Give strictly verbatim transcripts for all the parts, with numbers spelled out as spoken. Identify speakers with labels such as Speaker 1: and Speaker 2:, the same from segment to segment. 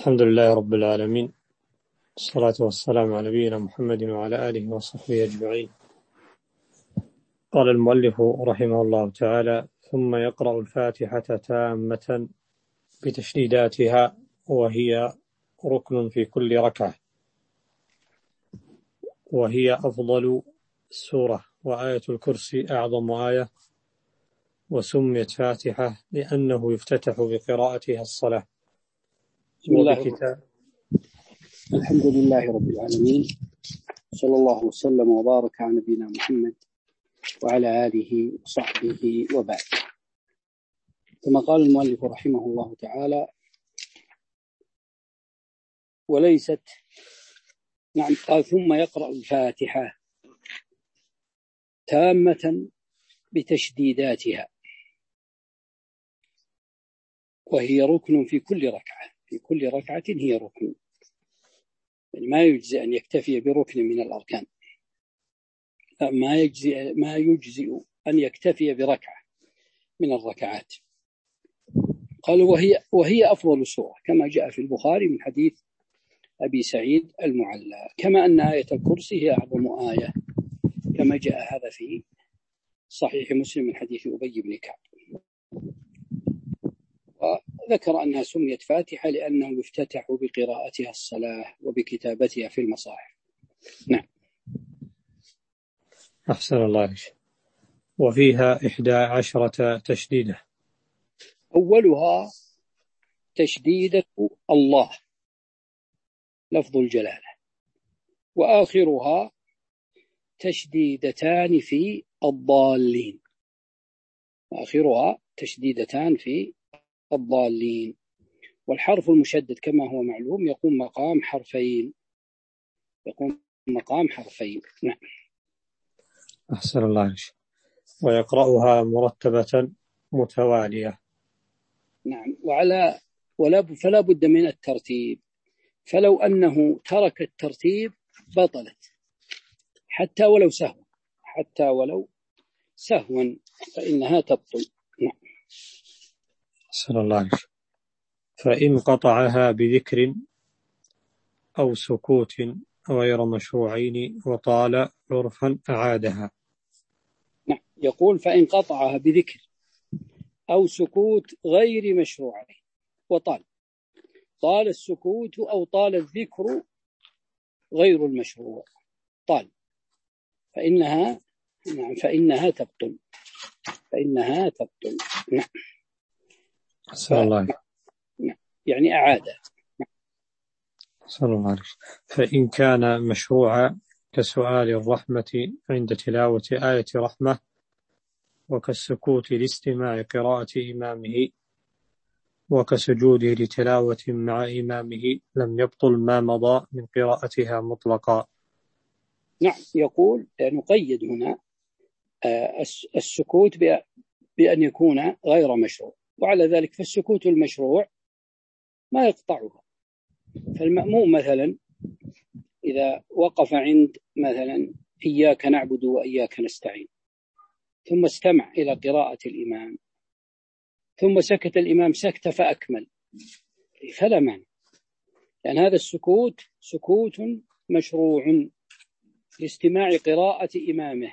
Speaker 1: الحمد لله رب العالمين، الصلاة والسلام على نبينا محمد وعلى آله وصحبه أجمعين. قال المؤلف رحمه الله تعالى: ثم يقرأ الفاتحة تامة بتشديداتها، وهي ركن في كل ركعة، وهي أفضل السورة، وآية الكرسي أعظم آية، وسميت فاتحة لأنه يفتتح بقراءتها الصلاة.
Speaker 2: بسم الله وبكتاب الحمد لله رب العالمين، صلى الله وسلم وبارك على نبينا محمد وعلى آله وصحبه وبعد. كما قال المؤلف رحمه الله تعالى: وليست نعم قال ثم يقرأ الفاتحة تامة بتشديداتها، وهي ركن في كل ركعة. في كل ركعة هي ركن، يعني ما يجزئ أن يكتفي بركن من الأركان، ما يجزئ ما يجزئ أن يكتفي بركعة من الركعات. قال وهي وهي أفضل سورة، كما جاء في البخاري من حديث أبي سعيد المعلى، كما أن آية الكرسي هي أعظم آية، كما جاء هذا في صحيح مسلم من حديث أبي بن كعب. وذكر أنها سميت فاتحة لأنه يفتتح بقراءتها الصلاة وبكتابتها في المصاحف. نعم.
Speaker 1: أحسن الله عليك. وفيها إحدى عشرة تشديدة.
Speaker 2: أولها تشديدة الله لفظ الجلالة، وآخرها تشديدتان في الضالين، وآخرها تشديدتان في الضالين. والحرف المشدد كما هو معلوم يقوم مقام حرفين، يقوم مقام حرفين. نعم.
Speaker 1: أحسن الله عليك. ويقرأها مرتبة متوالية.
Speaker 2: نعم. وعلى ولا فلا بد من الترتيب، فلو أنه ترك الترتيب بطلت، حتى ولو سهوا حتى ولو سهوا فإنها تبطل. نعم.
Speaker 1: أحسن الله عليك. فإن قطعها بذكر أو سكوت غير مشروعين وطال عرفا أعادها.
Speaker 2: نعم. يقول فإن قطعها بذكر أو سكوت غير مشروعين وطال، طال السكوت أو طال الذكر غير المشروع طال، فإنها نعم فإنها تبطل فإنها تبطل. نعم.
Speaker 1: أحسن الله.
Speaker 2: نعم. يعني أعاد.
Speaker 1: أحسن الله عليك. فإن كان مشروعا كسؤال الرحمة عند تلاوة آية رحمة، وكالسكوت لاستماع قراءة إمامه، وكسجوده لتلاوة مع إمامه، لم يبطل ما مضى من قراءتها مطلقا.
Speaker 2: نعم. يقول نقيد هنا السكوت بأن يكون غير مشروع، وعلى ذلك فالسكوت المشروع ما يقطعها. فالمأموم مثلا إذا وقف عند مثلا إياك نعبد وإياك نستعين، ثم استمع إلى قراءة الإمام، ثم سكت الإمام سكت فأكمل، فلا مانع، لأن يعني هذا السكوت سكوت مشروع لاستماع قراءة إمامه.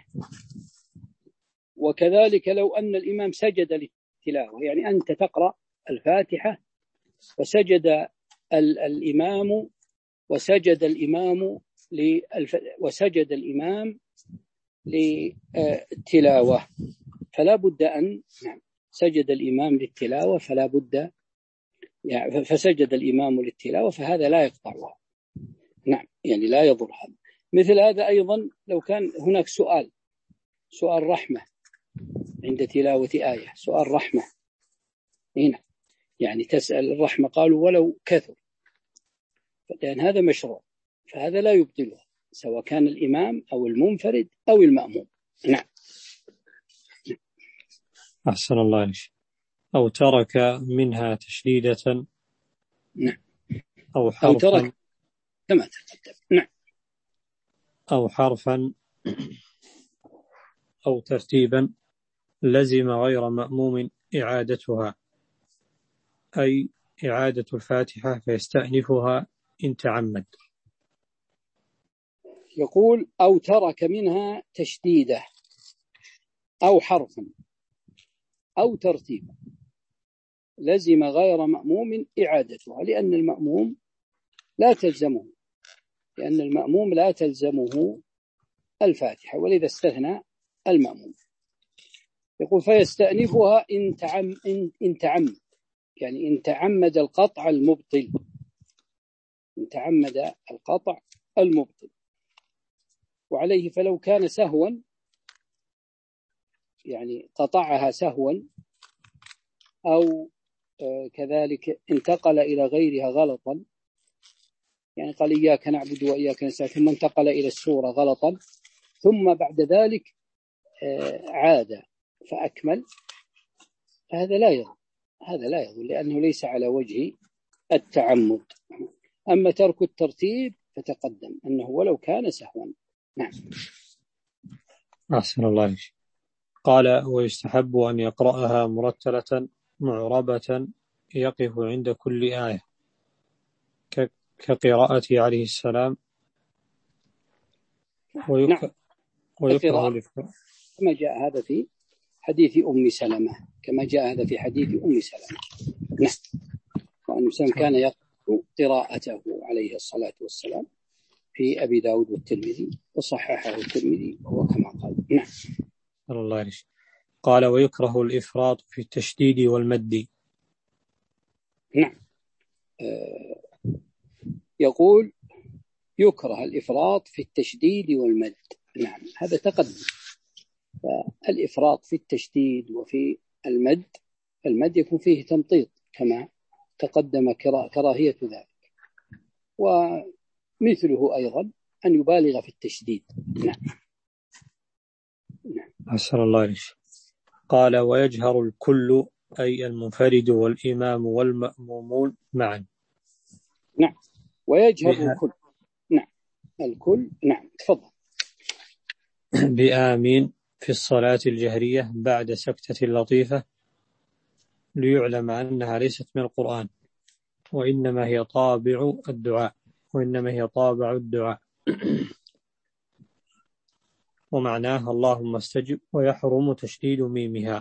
Speaker 2: وكذلك لو أن الإمام سجد للتلاوة، يعني أنت تقرأ الفاتحة وسجد الإمام وسجد الإمام للف... وسجد الإمام للتلاوة، فلا بد أن نعم سجد الإمام للتلاوة فلا بد يعني فسجد الإمام للتلاوة، فهذا لا يقطعها. نعم. يعني لا يضر هذا. مثل هذا أيضا لو كان هناك سؤال سؤال رحمة عند تلاوة آية، سؤال رحمة هنا يعني تسأل الرحمة، قالوا ولو كثر، لأن هذا مشروع، فهذا لا يبطله سواء كان الإمام أو المنفرد أو المأموم. نعم.
Speaker 1: أحسن الله عليك. أو ترك منها تشديدة.
Speaker 2: نعم.
Speaker 1: أو حرفا أو ترك
Speaker 2: كما تقدم. نعم.
Speaker 1: أو حرفا أو ترتيبا لزم غير مأموم إعادتها، أي إعادة الفاتحة فيستأنفها إن تعمد.
Speaker 2: يقول أو ترك منها تشديده أو حرفا أو ترتيبا لزم غير مأموم إعادتها، لأن المأموم لا تلزمه لأن المأموم لا تلزمه الفاتحة، ولذا استثنى المأموم. يقول فيستأنفها إن تعم إن, إن تعمد، يعني إن تعمد القطع المبطل، إن تعمد القطع المبطل. وعليه فلو كان سهوا، يعني قطعها سهوا، أو كذلك انتقل إلى غيرها غلطا، يعني قال إياك نعبد وإياك نستعين ثم انتقل إلى السورة غلطا، ثم بعد ذلك عاد فأكمل، هذا لا يضر هذا لا يضر لأنه ليس على وجه التعمد. أما ترك الترتيب فتقدم أنه ولو كان سهوا. نعم.
Speaker 1: أحسن الله عليك. قال ويستحب أن يقرأها مرتلة معربة يقف عند كل آية كقراءته عليه السلام، ويك...
Speaker 2: نعم.
Speaker 1: ويكره الإفراط
Speaker 2: كما جاء هذا في حديث أم سلمة كما جاء هذا في حديث أم سلمة. نعم. وأن سلم كان يقرأ قراءته عليه الصلاة والسلام في أبي داود والترمذي وصححه الترمذي وهو كما قال. نعم.
Speaker 1: الله عليك. قال ويكره الإفراط في التشديد والمد.
Speaker 2: نعم. آه يقول يكره الإفراط في التشديد والمد. نعم هذا تقدم. فالإفراط في التشديد وفي المد، المد يكون فيه تمطيط كما تقدم كراهية ذلك، ومثله أيضا أن يبالغ في التشديد. نعم.
Speaker 1: نعم. أحسن الله عليك. قال ويجهر الكل أي المنفرد والإمام والمأمومون معا.
Speaker 2: نعم. ويجهر بها... الكل. نعم. الكل. نعم. تفضل.
Speaker 1: بآمين في الصلاة الجهرية بعد سكتة لطيفة ليعلم أنها ليست من القرآن، وإنما هي طابع الدعاء وإنما هي طابع الدعاء ومعناها اللهم استجب، ويحرم تشديد ميمها.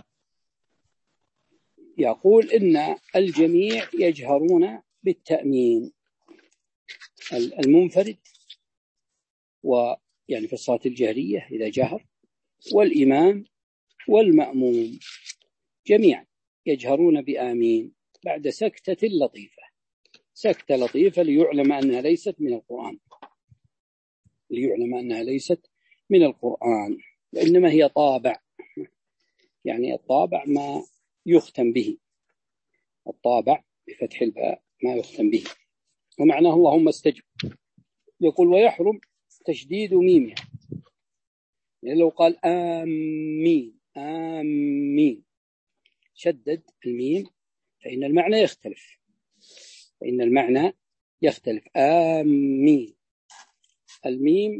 Speaker 2: يقول إن الجميع يجهرون بالتأمين، المنفرد ويعني في الصلاة الجهرية إذا جهر، والإمام والمأموم جميعا يجهرون بآمين بعد سكتة لطيفة، سكتة لطيفة ليعلم أنها ليست من القرآن ليعلم أنها ليست من القرآن وإنما هي طابع، يعني الطابع ما يختم به، الطابع بفتح الباء ما يختم به، ومعناه اللهم استجب. يقول ويحرم تشديد ميمها، يعني لو قال آمين آمين شدد الميم فإن المعنى يختلف فإن المعنى يختلف آمين الميم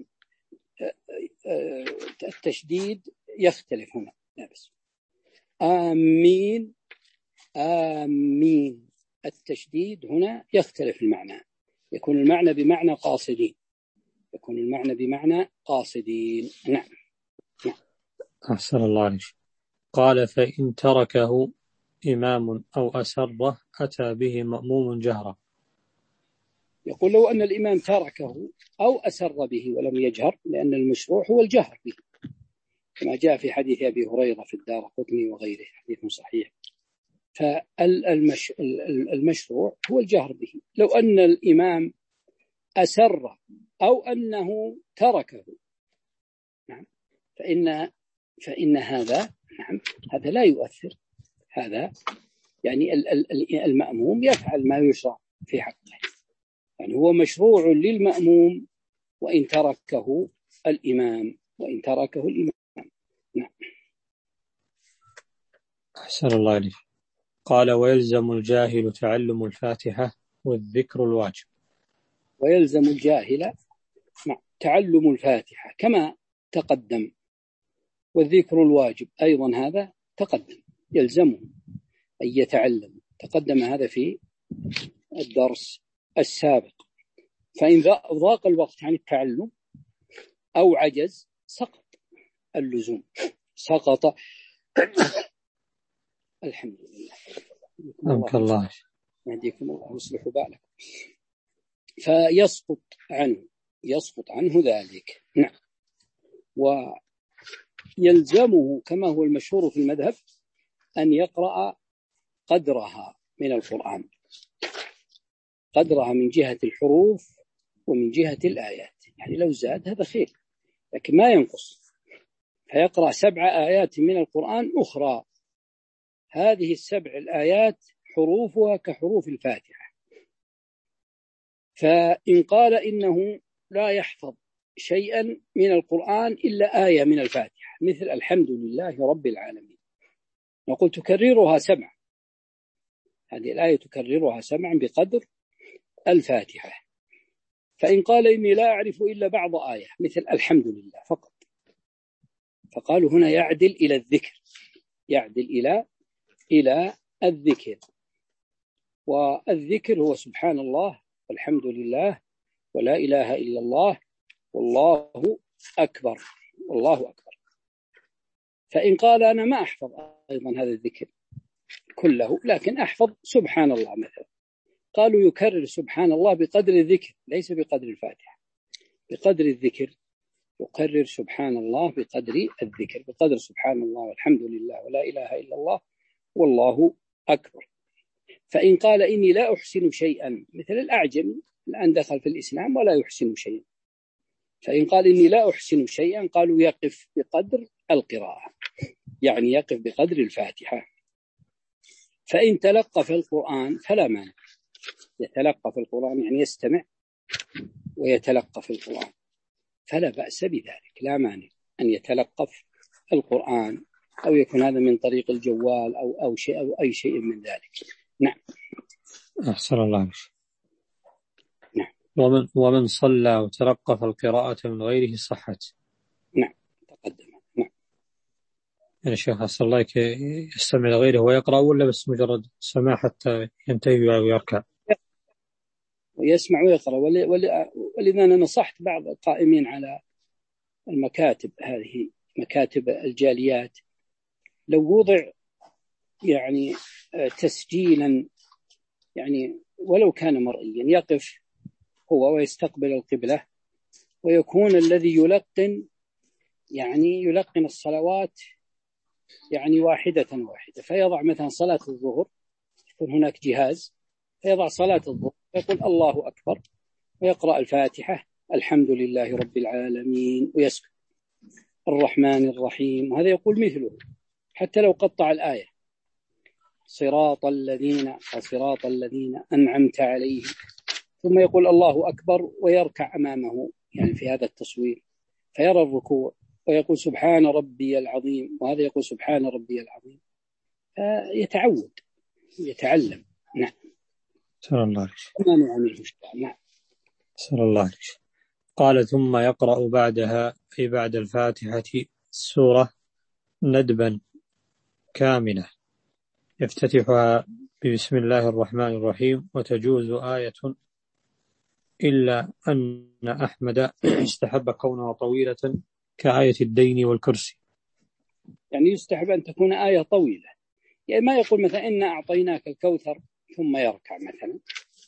Speaker 2: التشديد يختلف هنا. لا بس آمين آمين التشديد هنا يختلف المعنى، يكون المعنى بمعنى قاصدين يكون المعنى بمعنى قاصدين. نعم. نعم.
Speaker 1: أحسن الله عليك. قال فإن تركه إمام أو أسره أتى به مأموم جهرا.
Speaker 2: يقول لو أن الإمام تركه أو أسر به ولم يجهر، لأن المشروع هو الجهر به كما جاء في حديث أبي هريرة في الدارقطني وغيره حديث صحيح. فالمشروع هو الجهر به. لو أن الإمام أسر أو أنه تركه، نعم، فإن فإن هذا نعم هذا لا يؤثر، هذا يعني المأموم يفعل ما يشرع في حقه، يعني هو مشروع للمأموم وإن تركه الإمام وإن تركه الإمام. نعم.
Speaker 1: أحسن الله عليك. قال ويلزم الجاهل تعلم الفاتحة والذكر الواجب.
Speaker 2: ويلزم الجاهل تعلم الفاتحة كما تقدم، والذكر الواجب أيضا هذا تقدم، يلزمه أن يتعلم، تقدم هذا في الدرس السابق. فإن ضاق الوقت عن التعلم أو عجز سقط اللزوم، سقط. الحمد لله.
Speaker 1: أمك الله.
Speaker 2: يهديكم الله ويصلح بالكم. فيسقط عنه يسقط عنه ذلك. نعم. ويلزمه كما هو المشهور في المذهب أن يقرأ قدرها من القرآن، قدرها من جهة الحروف ومن جهة الآيات. يعني لو زاد هذا خير، لكن ما ينقص. فيقرأ سبع آيات من القرآن أخرى، هذه السبع الآيات حروفها كحروف الفاتحة. فإن قال إنه لا يحفظ شيئا من القرآن إلا آية من الفاتحة مثل الحمد لله رب العالمين، نقول تكررها سبع، هذه الآية تكررها سبعا بقدر الفاتحة. فإن قال إني لا أعرف إلا بعض آية مثل الحمد لله فقط، فقالوا هنا يعدل إلى الذكر، يعدل إلى إلى الذكر. والذكر هو سبحان الله والحمد لله ولا إله إلا الله والله أكبر، والله أكبر. فإن قال أنا ما أحفظ أيضا هذا الذكر كله، لكن أحفظ سبحان الله مثلا، قالوا يكرر سبحان الله بقدر الذكر ليس بقدر الفاتحة، بقدر الذكر يكرر سبحان الله بقدر الذكر، بقدر سبحان الله والحمد لله ولا إله إلا الله والله أكبر. فإن قال إني لا أحسن شيئا مثل الأعجمي الآن دخل في الإسلام ولا يحسن شيئا، فإن قال إني لا أحسن شيئا قالوا يقف بقدر القراءة، يعني يقف بقدر الفاتحة. فإن تلقى في القرآن فلا مانع، يتلقى في القرآن يعني يستمع ويتلقى في القرآن فلا بأس بذلك، لا مانع أن يتلقف القرآن، أو يكون هذا من طريق الجوال أو أو شيء أو أي شيء من ذلك. نعم.
Speaker 1: أحسن الله عليك.
Speaker 2: نعم.
Speaker 1: ومن ومن صلى وتلقف القراءة من غيره صحت.
Speaker 2: نعم تقدم. نعم.
Speaker 1: يعني شيخ أحسن الله يستمع لغيره ويقرأ ولا بس مجرد سماع حتى ينتهي ويركع؟
Speaker 2: ويسمع ويقرأ. ولذا أنا نصحت بعض القائمين على المكاتب هذه مكاتب الجاليات، لو وضع يعني تسجيلا يعني ولو كان مرئيا، يقف هو ويستقبل القبلة، ويكون الذي يلقن يعني يلقن الصلوات يعني واحدة واحدة، فيضع مثلا صلاة الظهر يكون هناك جهاز، فيضع صلاة الظهر يقول الله أكبر ويقرأ الفاتحة الحمد لله رب العالمين ويسكت الرحمن الرحيم، وهذا يقول مثله حتى لو قطع الآية صراط الذين صراط الذين أنعمت عليهم، ثم يقول الله أكبر ويركع أمامه يعني في هذا التصوير، فيرى الركوع ويقول سبحان ربي العظيم، وهذا يقول سبحان ربي العظيم، يتعود يتعلم. نعم.
Speaker 1: سأل الله عليك.
Speaker 2: ما نعمل مشكلة. نعم.
Speaker 1: سأل الله عليك. قال ثم يقرأ بعدها أي بعد الفاتحة السورة ندبا كاملة يفتتحها بسم الله الرحمن الرحيم، وتجوز آية إلا أن أحمد استحب كونها طويلة كآية الدين والكرسي.
Speaker 2: يعني يستحب أن تكون آية طويلة، يعني ما يقول مثلا إنا أعطيناك الكوثر ثم يركع مثلا،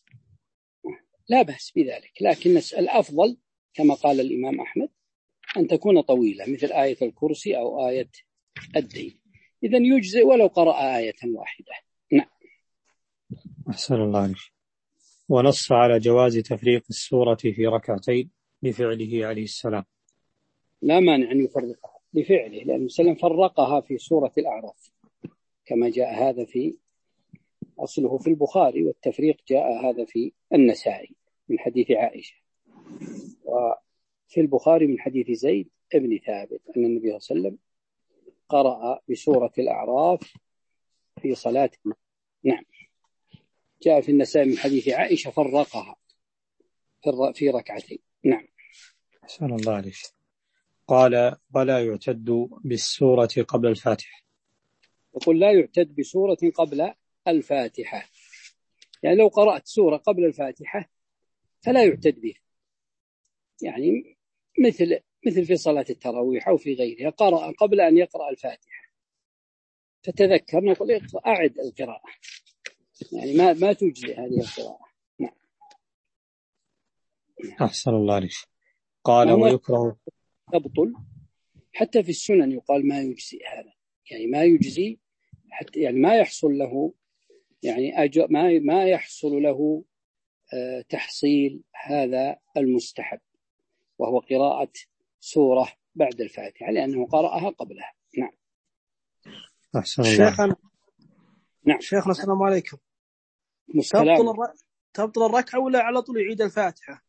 Speaker 2: لا بأس بذلك، لكن الأفضل كما قال الإمام أحمد أن تكون طويلة مثل آية الكرسي أو آية الدين، إذن يجزئ ولو قرأ آية واحدة. نعم.
Speaker 1: أحسن الله عليك. ونص على جواز تفريق السورة في ركعتين لفعله عليه السلام.
Speaker 2: لا مانع أن يفرقها لفعله، لأن السلام فرقها في سورة الأعراف كما جاء هذا في أصله في البخاري، والتفريق جاء هذا في النسائي من حديث عائشة، وفي البخاري من حديث زيد ابن ثابت أن النبي صلى الله عليه وسلم قرأ بسورة الأعراف في صلاة. نعم. جاء في النسائي من حديث عائشة فرقها في ركعتين. نعم.
Speaker 1: أحسن الله عليك. قال ولا يعتد بالسورة قبل الفاتحة.
Speaker 2: يقول لا يعتد بسورة قبل الفاتحة، يعني لو قرأت سورة قبل الفاتحة فلا يعتد به، يعني مثل مثل في صلاة التراويح أو في غيرها، قرأ قبل أن يقرأ الفاتحة فتذكر نقول أعد القراءة، يعني ما ما تجزي هذه القراءة. نعم.
Speaker 1: أحسن الله عليك. قال ويكره
Speaker 2: تبطل، حتى في السنن يقال ما يجزي هذا، يعني ما يجزي حتى يعني ما يحصل له يعني أجر، ما ما يحصل له أه تحصيل هذا المستحب، وهو قراءة سورة بعد الفاتحة لأنه قرأها قبلها. نعم.
Speaker 1: أحسن الله.
Speaker 3: شيخنا
Speaker 2: نعم.
Speaker 3: شيخنا السلام عليكم.
Speaker 2: تبطل
Speaker 3: الر... تبطل الركعة ولا على طول يعيد الفاتحة؟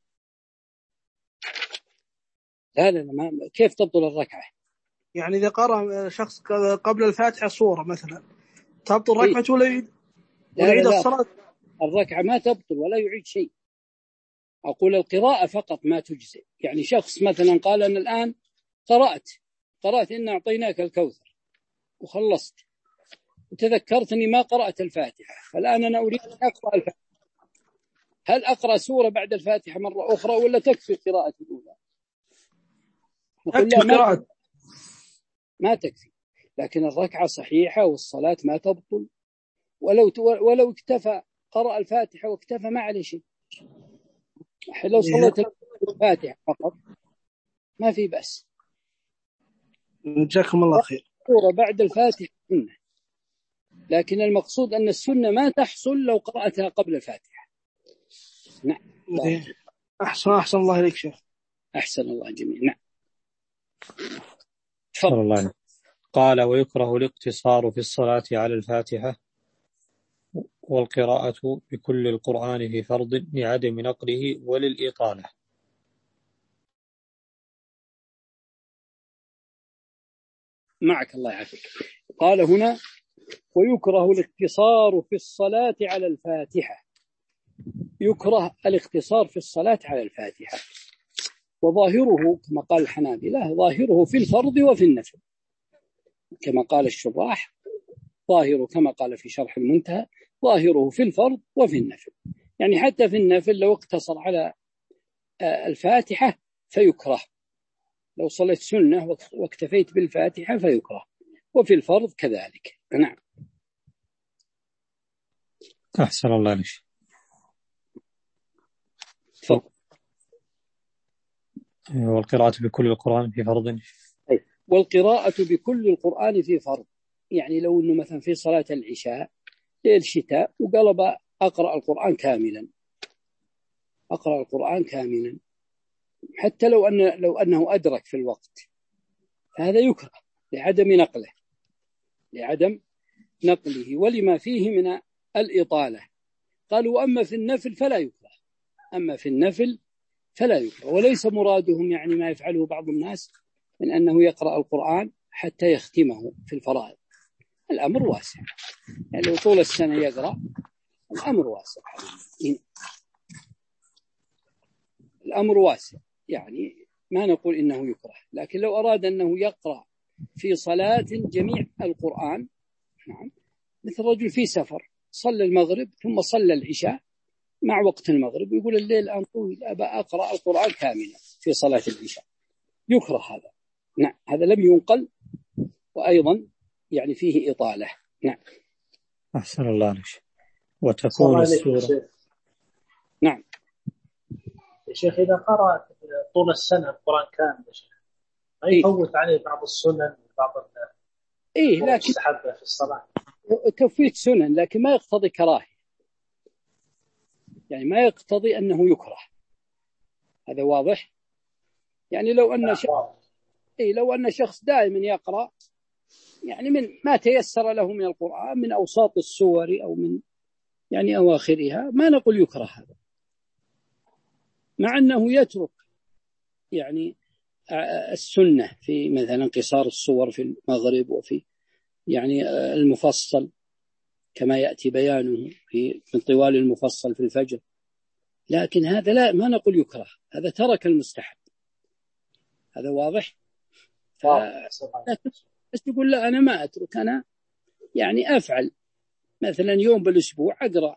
Speaker 2: لا لا ما... كيف تبطل الركعة؟
Speaker 3: يعني إذا قرأ شخص قبل الفاتحة صورة مثلا تبطل ركعة ولا يعيد ولا يعيد الصلاة؟
Speaker 2: الركعة ما تبطل ولا يعيد شيء، أقول القراءة فقط ما تجزئ. يعني شخص مثلا قال أنا الآن قرأت قرأت إن أعطيناك الكوثر وخلصت وتذكرت أني ما قرأت الفاتحة، فالآن أنا أريد أن أقرأ الفاتحة، هل أقرأ سورة بعد الفاتحة مرة أخرى ولا تكفي قراءة الأولى؟
Speaker 3: تكفي قراءة،
Speaker 2: ما تكفي، لكن الركعة صحيحة والصلاة ما تبطل، ولو ولو اكتفى قرأ الفاتحة واكتفى ما عليه شيء. لو صليت الفاتحة فقط ما في بأس.
Speaker 3: جزاكم الله خير.
Speaker 2: سورة بعد الفاتحة سنة، لكن المقصود أن السنة ما تحصل لو قرأتها قبل الفاتحة. نعم.
Speaker 3: أحسن أحسن الله إليك شيخ.
Speaker 2: أحسن الله جميعا. نعم.
Speaker 1: تفضل. الله. قال ويكره الاقتصار في الصلاة على الفاتحة والقراءة بكل القرآن في فرض لعدم نقله وللإطالة.
Speaker 2: معك الله يعافيك. قال هنا ويكره الاقتصار في الصلاة على الفاتحة، يكره الاقتصار في الصلاة على الفاتحة، وظاهره كما قال الحنابلة ظاهره في الفرض وفي النفل، كما قال الشراح ظاهره كما قال في شرح المنتهى ظاهره في الفرض وفي النفل، يعني حتى في النفل لو اقتصر على الفاتحة فيكره، لو صليت سنة واكتفيت بالفاتحة فيكره، وفي الفرض كذلك. نعم.
Speaker 1: أحسن الله عليك.
Speaker 2: تفضل.
Speaker 1: والقراءة بكل القرآن في فرض.
Speaker 2: والقراءة بكل القرآن في فرض، يعني لو أنه مثلا في صلاة العشاء ليل شتاء وقلب أقرأ القرآن كاملا، أقرأ القرآن كاملا حتى لو أن لو أنه أدرك في الوقت، فهذا يكره لعدم نقله لعدم نقله ولما فيه من الإطالة. قالوا أما في النفل فلا يكره، أما في النفل فلا يكره، وليس مرادهم يعني ما يفعله بعض الناس من أنه يقرأ القرآن حتى يختمه في الفرائض، الأمر واسع، يعني لو طول السنة يقرأ الأمر واسع، الأمر واسع، يعني ما نقول إنه يكره، لكن لو أراد أنه يقرأ في صلاة جميع القرآن، نعم، مثل رجل في سفر صلى المغرب ثم صلى العشاء مع وقت المغرب، يقول الليل الآن طويل أبى أقرأ القرآن كاملا في صلاة العشاء، يكره هذا. نعم، هذا لم ينقل، وأيضا يعني فيه إطالة. نعم.
Speaker 1: أحسن الله عليك. وتكون السورة.
Speaker 2: نعم
Speaker 4: يا شيخ إذا قرأ طول السنة القرآن كامل يا شيخ ما يفوت عليه بعض السنن وبعض
Speaker 2: إيه
Speaker 4: المستحبة في الصلاة؟
Speaker 2: تفويت سنن لكن ما يقتضي كراهية، يعني ما يقتضي أنه يكره، هذا واضح. يعني لو أن شخص إيه لو أن شخص دائما يقرأ يعني من ما تيسر له من القرآن من أوساط السور أو من يعني أواخرها، ما نقول يكره هذا، مع أنه يترك يعني السنة في مثلا قصار السور في المغرب وفي يعني المفصل كما يأتي بيانه في من طوال المفصل في الفجر، لكن هذا لا ما نقول يكره، هذا ترك المستحب، هذا واضح. ف... بس يقول لا أنا ما أترك، أنا يعني أفعل مثلا يوم بالأسبوع أقرأ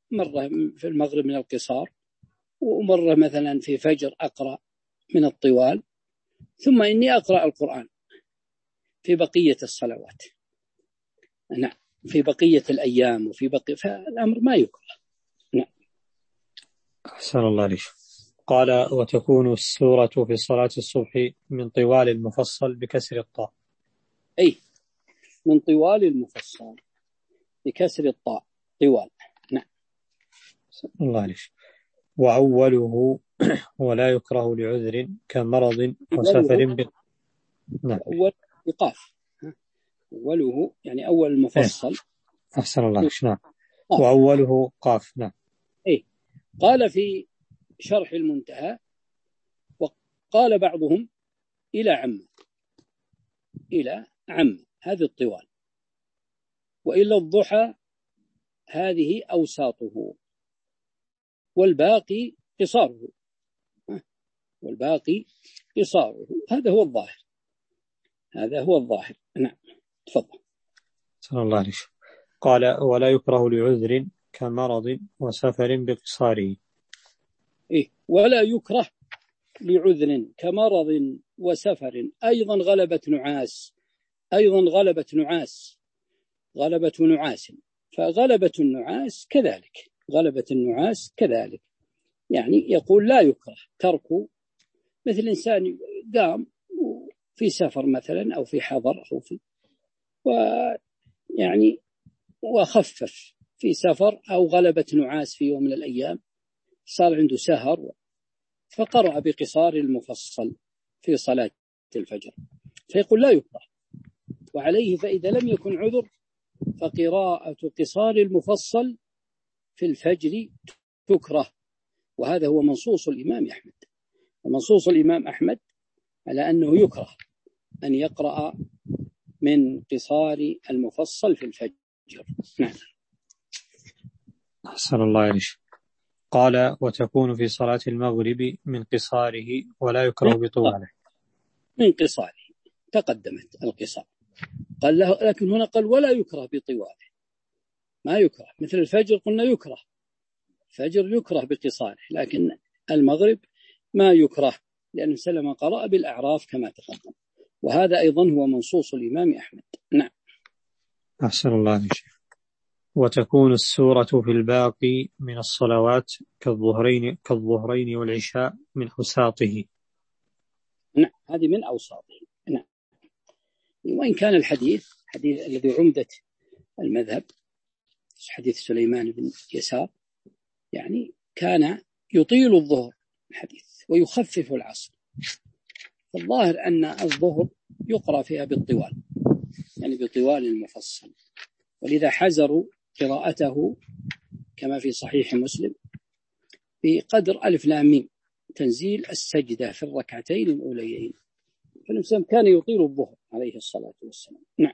Speaker 2: مرة في المغرب من القصار، ومرة مثلا في فجر أقرأ من الطوال، ثم إني أقرأ القرآن في بقية الصلوات. نعم، في بقية الأيام وفي بقية، فالأمر ما يكره. نعم.
Speaker 1: أحسن الله عليك. قال: وتكون السورة في صلاة الصبح من طوال المفصل بكسر الطاء.
Speaker 2: أي من طوال المفصل بكسر الطاء، طوال. نعم.
Speaker 1: الله عليك. وأوله ولا يكره لعذر كمرض وسفر ب...
Speaker 2: نعم. أول بقاف، أوله يعني أول المفصل.
Speaker 1: أحسن الله عليك. نعم. وأوله قاف. نعم.
Speaker 2: إيه. قال في شرح المنتهى: وقال بعضهم إلى عم، إلى عم هذه الطوال، وإلا الضحى هذه أوساطه، والباقي قصاره، والباقي قصاره. هذا هو الظاهر، هذا هو الظاهر. نعم. تفضل.
Speaker 1: صلى الله عليه. قال: ولا يكره لعذر كمرض وسفر بقصاره.
Speaker 2: إيه. ولا يكره لعذر كمرض وسفر، أيضا غلبة نعاس، أيضا غلبة نعاس، غلبة نعاس. فغلبة النعاس كذلك، غلبة النعاس كذلك، يعني يقول لا يكره ترك، مثل إنسان قام في سفر مثلا أو في حضر أو في ويعني وخفف في سفر، أو غلبة نعاس في يوم من الأيام، صار عنده سهر فقرأ بقصار المفصل في صلاة الفجر، فيقول لا يكره. وعليه فإذا لم يكن عذر فقراءة قصار المفصل في الفجر تكره، وهذا هو منصوص الإمام أحمد. ومنصوص الإمام أحمد على أنه يكره أن يقرأ من قصار المفصل في الفجر. نعم.
Speaker 1: أحسن الله عليك. قال: وتكون في صلاة المغرب من قصاره ولا يكره بطواله.
Speaker 2: من قصاره تقدمت القصار، قال له، لكن هنا قال ولا يكره بطواله، ما يكره. مثل الفجر قلنا يكره، الفجر يكره بقصاره، لكن المغرب ما يكره، لأن سلم قرأ بالأعراف كما تقدم، وهذا أيضا هو منصوص الإمام أحمد. نعم.
Speaker 1: أحسن الله عليك. وتكون السورة في الباقي من الصلوات كالظهرين كالظهرين والعشاء من أوساطه.
Speaker 2: نعم، هذه من أوساطه. نعم. وإن كان الحديث حديث الذي عمدة المذهب حديث سليمان بن يسار، يعني كان يطيل الظهر الحديث ويخفف العصر، فالظاهر أن الظهر يقرأ فيها بالطوال، يعني بطوال المفصل، ولذا حزروا قراءته كما في صحيح مسلم بقدر ألف لام ميم، تنزيل السجدة في الركعتين الأوليين. فالإنسان كان يطيل الظهر عليه الصلاة والسلام. نعم.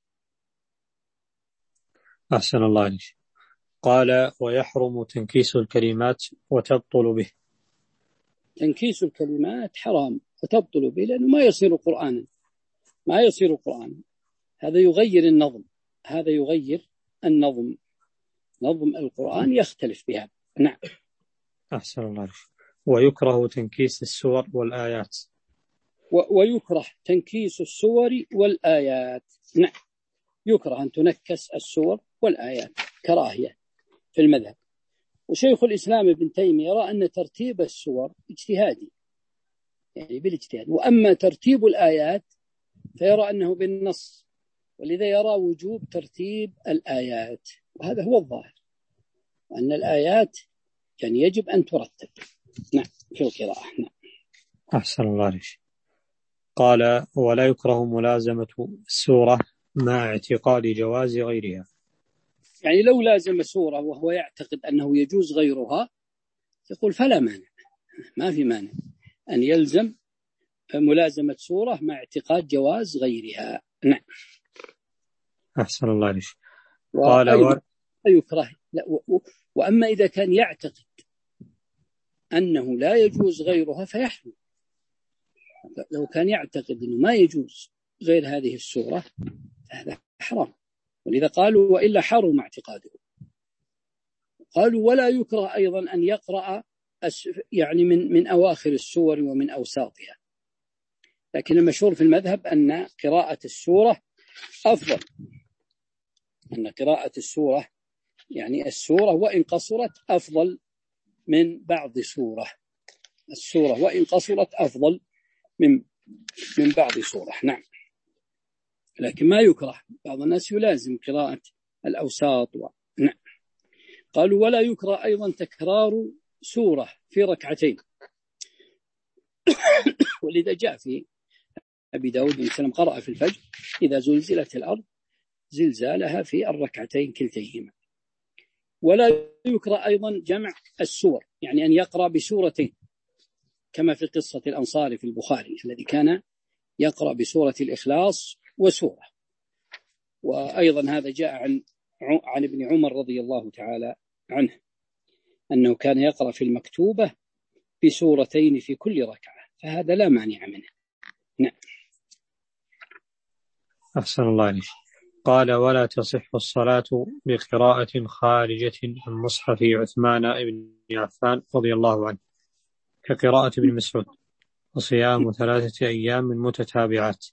Speaker 1: أحسن الله عليك. قال: ويحرم تنكيس الكلمات وتبطل به.
Speaker 2: تنكيس الكلمات حرام وتبطل به، لأنه ما يصير قرآنا، ما يصير قرآنا، هذا يغير النظم، هذا يغير النظم، نظم القرآن يختلف بها. نعم.
Speaker 1: أحسن الله عليك. ويكره تنكيس السور والآيات.
Speaker 2: و- ويكره تنكيس السور والآيات. نعم، يكره أن تنكس السور والآيات، كراهية في المذهب. وشيخ الإسلام ابن تيمية يرى أن ترتيب السور اجتهادي، يعني بالاجتهاد، وأما ترتيب الآيات فيرى أنه بالنص، ولذا يرى وجوب ترتيب الآيات، وهذا هو الظاهر، أن الآيات يعني يجب أن ترتب. نعم، في القراءة. نعم.
Speaker 1: أحسن الله عليك. قال: ولا يكره ملازمة السورة مع اعتقاد جواز غيرها.
Speaker 2: يعني لو لازم سورة وهو يعتقد أنه يجوز غيرها يقول فلا مانع، ما في مانع أن يلزم ملازمة سورة مع اعتقاد جواز غيرها. نعم.
Speaker 1: أحسن الله عليك.
Speaker 2: قال و... يكره لا و... و... وأما إذا كان يعتقد أنه لا يجوز غيرها فيحرم. لو كان يعتقد أنه ما يجوز غير هذه السورة هذا حرام، ولذا قالوا وإلا حرم اعتقاده، قالوا ولا يكره أيضا أن يقرأ يعني من من أواخر السور ومن أوساطها، لكن المشهور في المذهب أن قراءة السورة أفضل، أن قراءة السورة يعني السورة وإن قصرت أفضل من بعض سورة، السورة وإن قصرت أفضل من من بعض سورة. نعم، لكن ما يكره، بعض الناس يلازم قراءة الأوساط و... نعم. قالوا ولا يكره أيضا تكرار سورة في ركعتين، ولذا جاء في أبي داود عليه السلام قرأ في الفجر إذا زلزلت الأرض زلزالها في الركعتين كلتيهما. ولا يكره أيضا جمع السور، يعني أن يقرأ بسورتين كما في قصة الأنصار في البخاري الذي كان يقرأ بسورة الإخلاص وسورة. وأيضا هذا جاء عن عن ابن عمر رضي الله تعالى عنه أنه كان يقرأ في المكتوبة بسورتين في كل ركعة، فهذا لا مانع منه. نعم.
Speaker 1: أحسن الله عليك. قال ولا تصح الصلاة بقراءة خارجة عن مصحف عثمان بن عفان رضي الله عنه كقراءة ابن مسعود وصيام ثلاثة أيام متتابعات.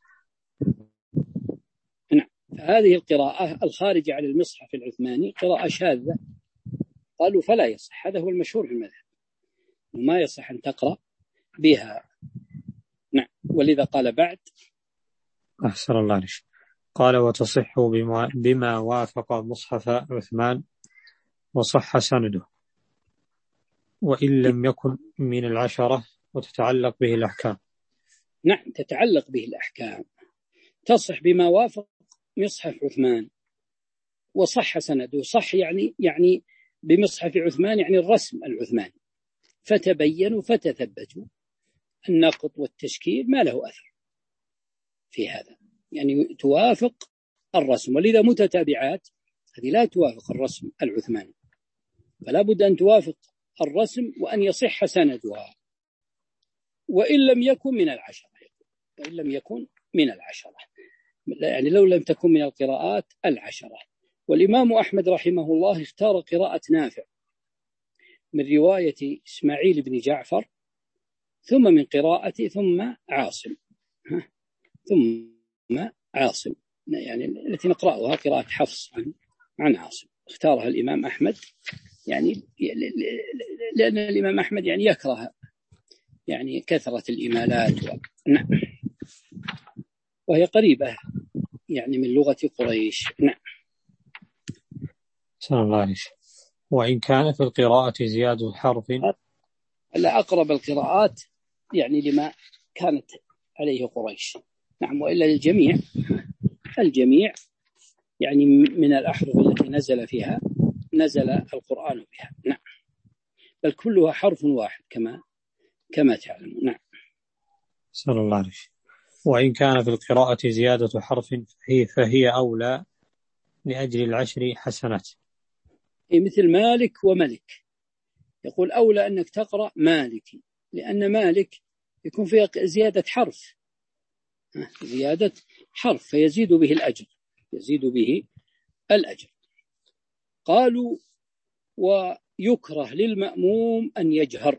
Speaker 2: نعم، هذه القراءة الخارجة عن المصحف العثماني قراءة شاذة، قالوا فلا يصح، هذا هو المشهور في المذهب، وما يصح أن تقرأ بها. نعم، ولذا قال بعد.
Speaker 1: أحسن الله عليك. قال وتصح بما, بما وافق مصحف عثمان وصح سنده وإن لم يكن من العشرة وتتعلق به الأحكام.
Speaker 2: نعم، تتعلق به الأحكام، تصح بما وافق مصحف عثمان وصح سنده. صح يعني يعني بمصحف عثمان يعني الرسم العثماني، فتبينوا فتثبتوا، النقط والتشكيل ما له أثر في هذا، يعني توافق الرسم. ولذا متتابعات هذه لا توافق الرسم العثماني، فلا بد أن توافق الرسم وأن يصح سندها وإن لم يكن من العشرة، وإن لم يكن من العشرة، يعني لو لم تكن من القراءات العشرة. والإمام أحمد رحمه الله اختار قراءة نافع من رواية إسماعيل بن جعفر ثم من قراءة ثم عاصم ثم عاصم، يعني التي نقرأها قراءة حفص عن عن عاصم، اختارها الإمام أحمد يعني لأن الإمام أحمد يعني يكره يعني كثرة الإمالات و... نعم، وهي قريبة يعني من لغة قريش. نعم.
Speaker 1: سلام الله عليك. وإن كان في القراءة زيادة حرف،
Speaker 2: لا أقرب القراءات يعني لما كانت عليه قريش. نعم، وإلا الجميع الجميع يعني من الأحرف التي نزل فيها نزل القرآن بها. نعم، بل كلها حرف واحد كما كما تعلمون. نعم.
Speaker 1: سلام الله عليك. وإن كان في القراءة زيادة حرف فهي, فهي أولى لأجل العشر حسنات،
Speaker 2: مثل مالك وملك، يقول أولى أنك تقرأ مالكي لأن مالك يكون فيها زيادة حرف، زيادة حرف فيزيد به الأجر، يزيد به الأجر. قالوا ويكره للمأموم أن يجهر،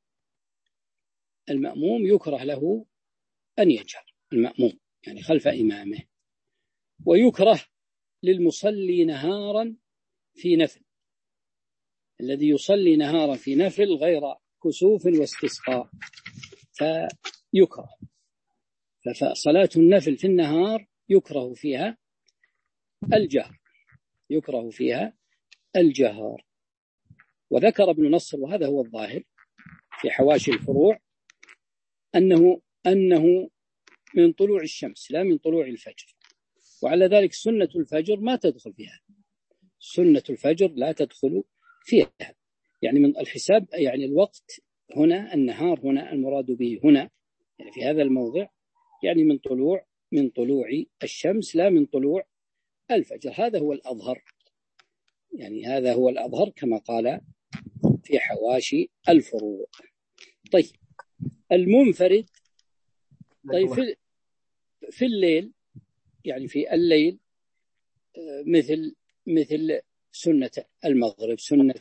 Speaker 2: المأموم يكره له أن يجهر، المأموم يعني خلف إمامه. ويكره للمصلي نهارا في نفل، الذي يصلي نهارا في نفل غير كسوف واستسقاء فيكره، فصلاة النفل في النهار يكره فيها الجهر، يكره فيها الجهر. وذكر ابن نصر وهذا هو الظاهر في حواشي الفروع أنه أنه من طلوع الشمس لا من طلوع الفجر، وعلى ذلك سنة الفجر ما تدخل فيها، سنة الفجر لا تدخل فيها، يعني من الحساب يعني الوقت هنا النهار هنا المراد به هنا يعني في هذا الموضع يعني من طلوع من طلوع الشمس لا من طلوع الفجر، هذا هو الأظهر، يعني هذا هو الأظهر كما قال في حواشي الفروع. طيب المنفرد، طيب في في الليل يعني في الليل مثل مثل سنة المغرب، سنة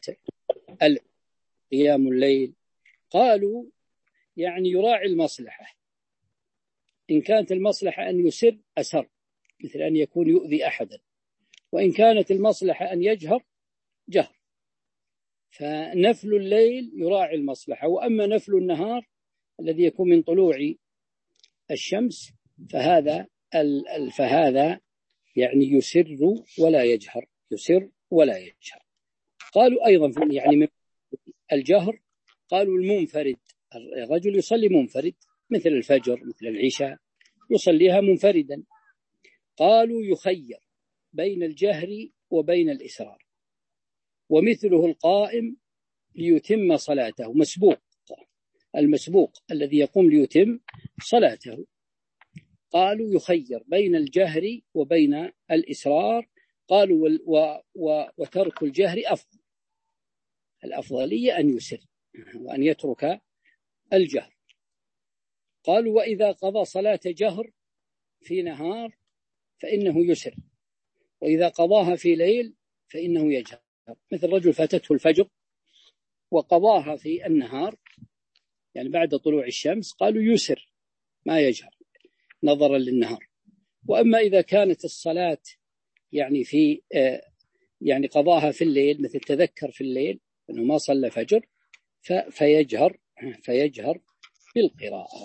Speaker 2: قيام الليل. قالوا يعني يراعي المصلحة، إن كانت المصلحة أن يسر أسر، مثل أن يكون يؤذي أحدا، وإن كانت المصلحة أن يجهر جهر. فنفل الليل يراعي المصلحة، وأما نفل النهار الذي يكون من طلوع الشمس فهذا فهذا يعني يسر ولا يجهر، يسر ولا يجهر. قالوا أيضا يعني من الجهر، قالوا المنفرد، الرجل يصلي منفرد مثل الفجر مثل العشاء يصليها منفردا. قالوا يخير بين الجهر وبين الإسرار، ومثله القائم ليتم صلاته، مسبوق، المسبوق الذي يقوم ليتم صلاته. قالوا يخير بين الجهر وبين الإسرار. قالوا و و وترك الجهر أفضل، الأفضلية أن يسر وأن يترك الجهر. قالوا وإذا قضى صلاة جهر في نهار فإنه يسر، وإذا قضاها في ليل فإنه يجهر. مثل رجل فاتته الفجر وقضاها في النهار يعني بعد طلوع الشمس، قالوا يسر ما يجهر نظرا للنهار. وأما إذا كانت الصلاة يعني في يعني قضاها في الليل، مثل تذكر في الليل أنه ما صلى فجر فيجهر فيجهر بالقراءة.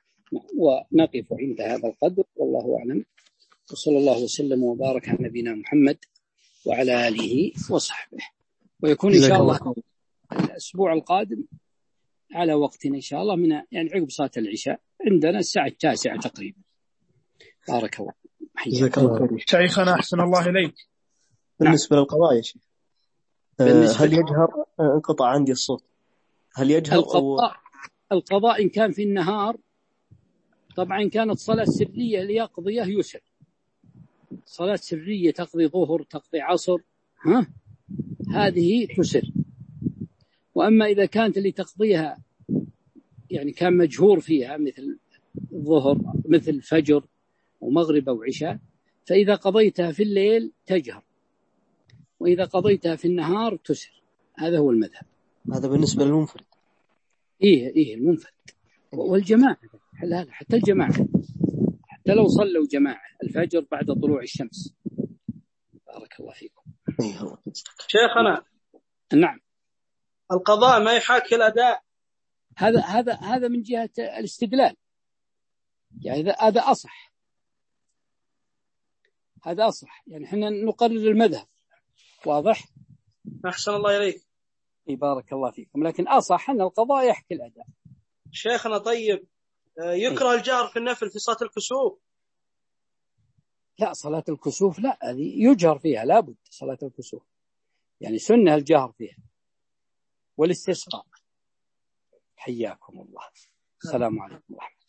Speaker 2: ونقف عند هذا القدر، والله أعلم، وصلى الله وسلم وبارك على نبينا محمد وعلى آله وصحبه. ويكون إن شاء الله الأسبوع القادم على وقتنا إن شاء الله، من يعني عقب صلاة العشاء عندنا الساعة التاسعة تقريبا. بارك الله.
Speaker 5: جزاك الله خير.
Speaker 3: شيخنا أحسن الله إليك.
Speaker 5: بالنسبة نعم. للقضاء يا شيخ، بالنسبة هل يجهر؟ انقطع عندي الصوت. هل يجهر
Speaker 2: القضاء؟ أو... القضاء إن كان في النهار طبعا كانت صلاة سرية ليقضيه يسر، صلاة سرية تقضي ظهر تقضي عصر ها هذه تسر. وأما إذا كانت اللي تقضيها يعني كان مجهور فيها مثل الظهر مثل الفجر ومغرب أو عشاء، فإذا قضيتها في الليل تجهر، وإذا قضيتها في النهار تسر. هذا هو المذهب.
Speaker 5: هذا بالنسبة للمنفرد.
Speaker 2: إيه إيه المنفرد والجماعة، لا لا حتى الجماعة، حتى لو صلوا جماعة الفجر بعد طلوع الشمس. بارك الله فيكم.
Speaker 3: شيخنا
Speaker 2: نعم،
Speaker 3: القضاء ما يحاكي الأداء.
Speaker 2: هذا هذا هذا من جهة الاستدلال، يعني هذا أصح، هذا أصح، يعني إحنا نقرر المذهب. واضح؟
Speaker 3: أحسن الله إليك.
Speaker 2: بارك الله فيكم. لكن أصح أن القضاء يحكي الأداء.
Speaker 3: شيخنا طيب، يكره الجهر في النفل في صلاة الكسوف؟
Speaker 2: لا، صلاة الكسوف لا، هذه يجهر فيها لابد. صلاة الكسوف يعني سنة الجهر فيها، والاستسقاء. حياكم الله. السلام عليكم ورحمة الله.